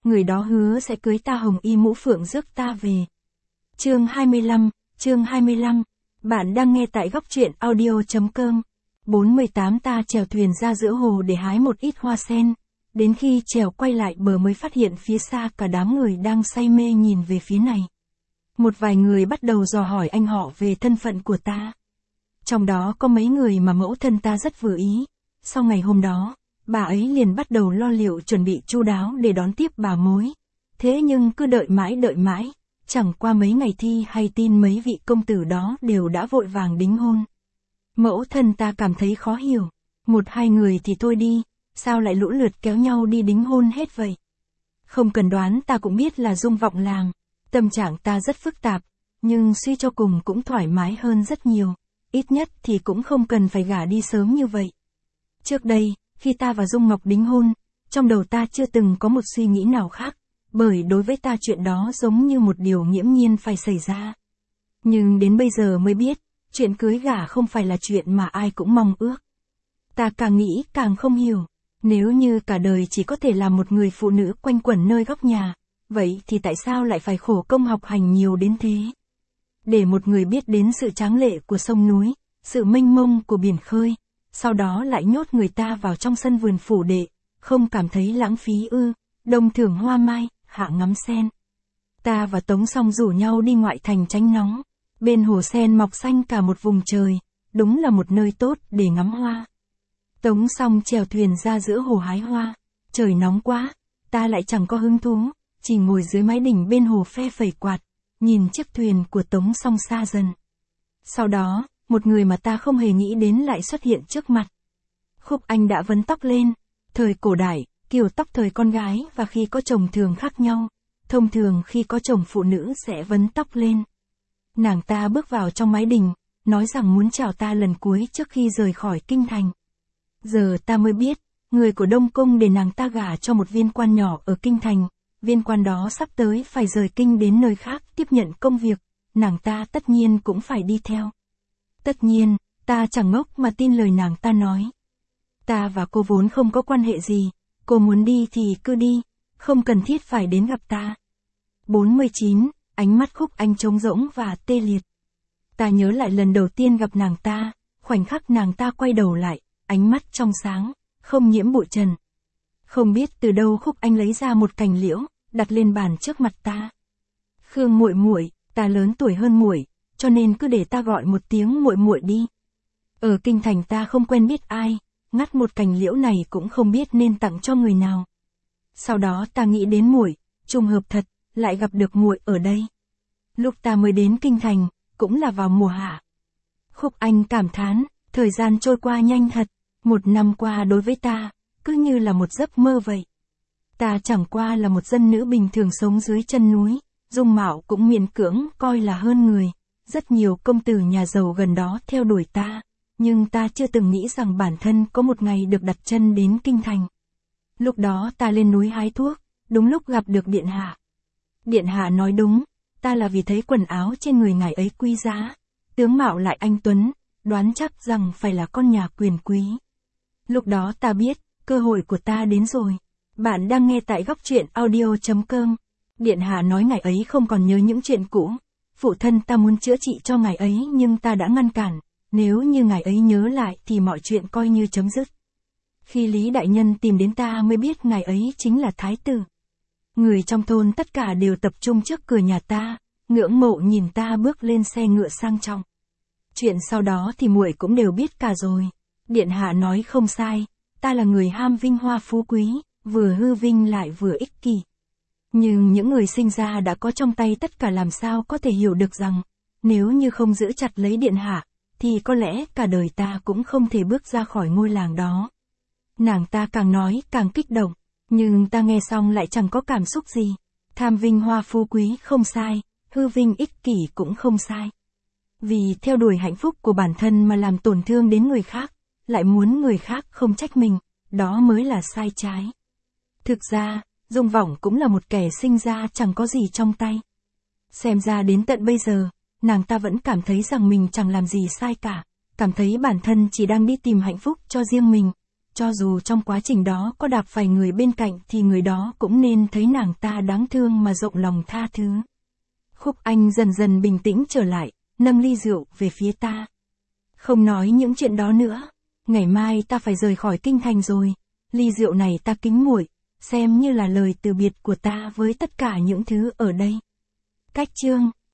người đó hứa sẽ cưới ta hồng y mũ phượng rước ta về. Chương 25, bạn đang nghe tại góc truyện audio.com. 48 Ta chèo thuyền ra giữa hồ để hái một ít hoa sen, đến khi chèo quay lại bờ mới phát hiện phía xa cả đám người đang say mê nhìn về phía này. Một vài người bắt đầu dò hỏi anh họ về thân phận của ta. Trong đó có mấy người mà mẫu thân ta rất vừa ý. Sau ngày hôm đó, bà ấy liền bắt đầu lo liệu chuẩn bị chu đáo để đón tiếp bà mối. Thế nhưng cứ đợi mãi, chẳng qua mấy ngày thi hay tin mấy vị công tử đó đều đã vội vàng đính hôn. Mẫu thân ta cảm thấy khó hiểu, một hai người thì thôi đi, sao lại lũ lượt kéo nhau đi đính hôn hết vậy? Không cần đoán ta cũng biết là Dung vọng làng, tâm trạng ta rất phức tạp, nhưng suy cho cùng cũng thoải mái hơn rất nhiều, ít nhất thì cũng không cần phải gả đi sớm như vậy. Trước đây, khi ta và Dung Ngọc đính hôn, trong đầu ta chưa từng có một suy nghĩ nào khác, bởi đối với ta chuyện đó giống như một điều nghiễm nhiên phải xảy ra. Nhưng đến bây giờ mới biết, chuyện cưới gả không phải là chuyện mà ai cũng mong ước. Ta càng nghĩ càng không hiểu, nếu như cả đời chỉ có thể làm một người phụ nữ quanh quẩn nơi góc nhà, vậy thì tại sao lại phải khổ công học hành nhiều đến thế? Để một người biết đến sự tráng lệ của sông núi, sự mênh mông của biển khơi, sau đó lại nhốt người ta vào trong sân vườn phủ đệ, không cảm thấy lãng phí ư? Đông thưởng hoa mai, hạ ngắm sen. Ta và Tống Song rủ nhau đi ngoại thành tránh nóng. Bên hồ sen mọc xanh cả một vùng trời, đúng là một nơi tốt để ngắm hoa. Tống Song chèo thuyền ra giữa hồ hái hoa. Trời nóng quá, ta lại chẳng có hứng thú, chỉ ngồi dưới mái đỉnh bên hồ phe phẩy quạt, nhìn chiếc thuyền của Tống Song xa dần. Sau đó, một người mà ta không hề nghĩ đến lại xuất hiện trước mặt. Khúc Anh đã vấn tóc lên. Thời cổ đại, kiểu tóc thời con gái và khi có chồng thường khác nhau. Thông thường khi có chồng phụ nữ sẽ vấn tóc lên. Nàng ta bước vào trong mái đình, nói rằng muốn chào ta lần cuối trước khi rời khỏi kinh thành. Giờ ta mới biết, người của Đông Cung để nàng ta gả cho một viên quan nhỏ ở kinh thành, viên quan đó sắp tới phải rời kinh đến nơi khác tiếp nhận công việc, nàng ta tất nhiên cũng phải đi theo. Tất nhiên, ta chẳng ngốc mà tin lời nàng ta nói. Ta và cô vốn không có quan hệ gì, cô muốn đi thì cứ đi, không cần thiết phải đến gặp ta. 49. Ánh mắt Khúc Anh trống rỗng và tê liệt. Ta nhớ lại lần đầu tiên gặp nàng ta, khoảnh khắc nàng ta quay đầu lại, ánh mắt trong sáng, không nhiễm bụi trần. Không biết từ đâu Khúc Anh lấy ra một cành liễu, đặt lên bàn trước mặt ta. Khương muội muội, ta lớn tuổi hơn muội, cho nên cứ để ta gọi một tiếng muội muội đi. Ở kinh thành ta không quen biết ai, ngắt một cành liễu này cũng không biết nên tặng cho người nào. Sau đó ta nghĩ đến muội, trùng hợp thật, lại gặp được muội ở đây. Lúc ta mới đến kinh thành, cũng là vào mùa hạ. Khúc Anh cảm thán, thời gian trôi qua nhanh thật, một năm qua đối với ta, cứ như là một giấc mơ vậy. Ta chẳng qua là một dân nữ bình thường sống dưới chân núi, dung mạo cũng miễn cưỡng coi là hơn người. Rất nhiều công tử nhà giàu gần đó theo đuổi ta, nhưng ta chưa từng nghĩ rằng bản thân có một ngày được đặt chân đến kinh thành. Lúc đó ta lên núi hái thuốc, đúng lúc gặp được Điện Hạ. Điện Hạ nói đúng, ta là vì thấy quần áo trên người ngài ấy quý giá, tướng mạo lại anh tuấn, đoán chắc rằng phải là con nhà quyền quý. Lúc đó ta biết, cơ hội của ta đến rồi. Bạn đang nghe tại góc truyện audio.com. Điện Hạ nói ngài ấy không còn nhớ những chuyện cũ. Phụ thân ta muốn chữa trị cho ngài ấy nhưng ta đã ngăn cản. Nếu như ngài ấy nhớ lại thì mọi chuyện coi như chấm dứt. Khi Lý Đại Nhân tìm đến ta mới biết ngài ấy chính là Thái tử. Người trong thôn tất cả đều tập trung trước cửa nhà ta, ngưỡng mộ nhìn ta bước lên xe ngựa sang trọng. Chuyện sau đó thì muội cũng đều biết cả rồi. Điện Hạ nói không sai, ta là người ham vinh hoa phú quý, vừa hư vinh lại vừa ích kỷ. Nhưng những người sinh ra đã có trong tay tất cả làm sao có thể hiểu được rằng, nếu như không giữ chặt lấy Điện Hạ, thì có lẽ cả đời ta cũng không thể bước ra khỏi ngôi làng đó. Nàng ta càng nói càng kích động, nhưng ta nghe xong lại chẳng có cảm xúc gì. Tham vinh hoa phú quý không sai, hư vinh ích kỷ cũng không sai. Vì theo đuổi hạnh phúc của bản thân mà làm tổn thương đến người khác, lại muốn người khác không trách mình, đó mới là sai trái. Thực ra, Dung Vọng cũng là một kẻ sinh ra chẳng có gì trong tay. Xem ra đến tận bây giờ, nàng ta vẫn cảm thấy rằng mình chẳng làm gì sai cả, cảm thấy bản thân chỉ đang đi tìm hạnh phúc cho riêng mình, cho dù trong quá trình đó có đạp phải người bên cạnh thì người đó cũng nên thấy nàng ta đáng thương mà rộng lòng tha thứ. Khúc Anh dần dần bình tĩnh trở lại, nâng ly rượu về phía ta. Không nói những chuyện đó nữa, ngày mai ta phải rời khỏi kinh thành rồi, ly rượu này ta kính muội, xem như là lời từ biệt của ta với tất cả những thứ ở đây. Cách chương